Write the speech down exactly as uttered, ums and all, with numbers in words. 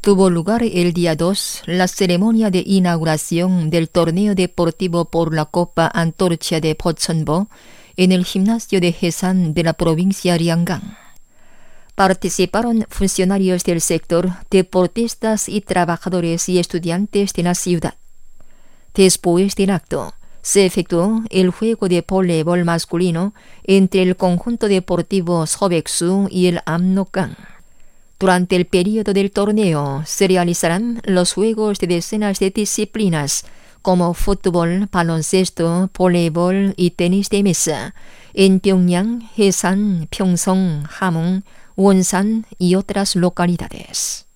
Tuvo lugar el día dos la ceremonia de inauguración del torneo deportivo por la Copa Antorcha de Pocheonbo en el gimnasio de Hesan de la provincia Lianggang. Participaron funcionarios del sector, deportistas y trabajadores y estudiantes de la ciudad. Después del acto, se efectuó el juego de voleibol masculino entre el conjunto deportivo Sobeksu y el Amnokgang. Durante el periodo del torneo se realizarán los juegos de decenas de disciplinas como fútbol, baloncesto, voleibol y tenis de mesa en Pyongyang, Hesan, Pyeongseong, Hamhung, Wonsan y otras localidades.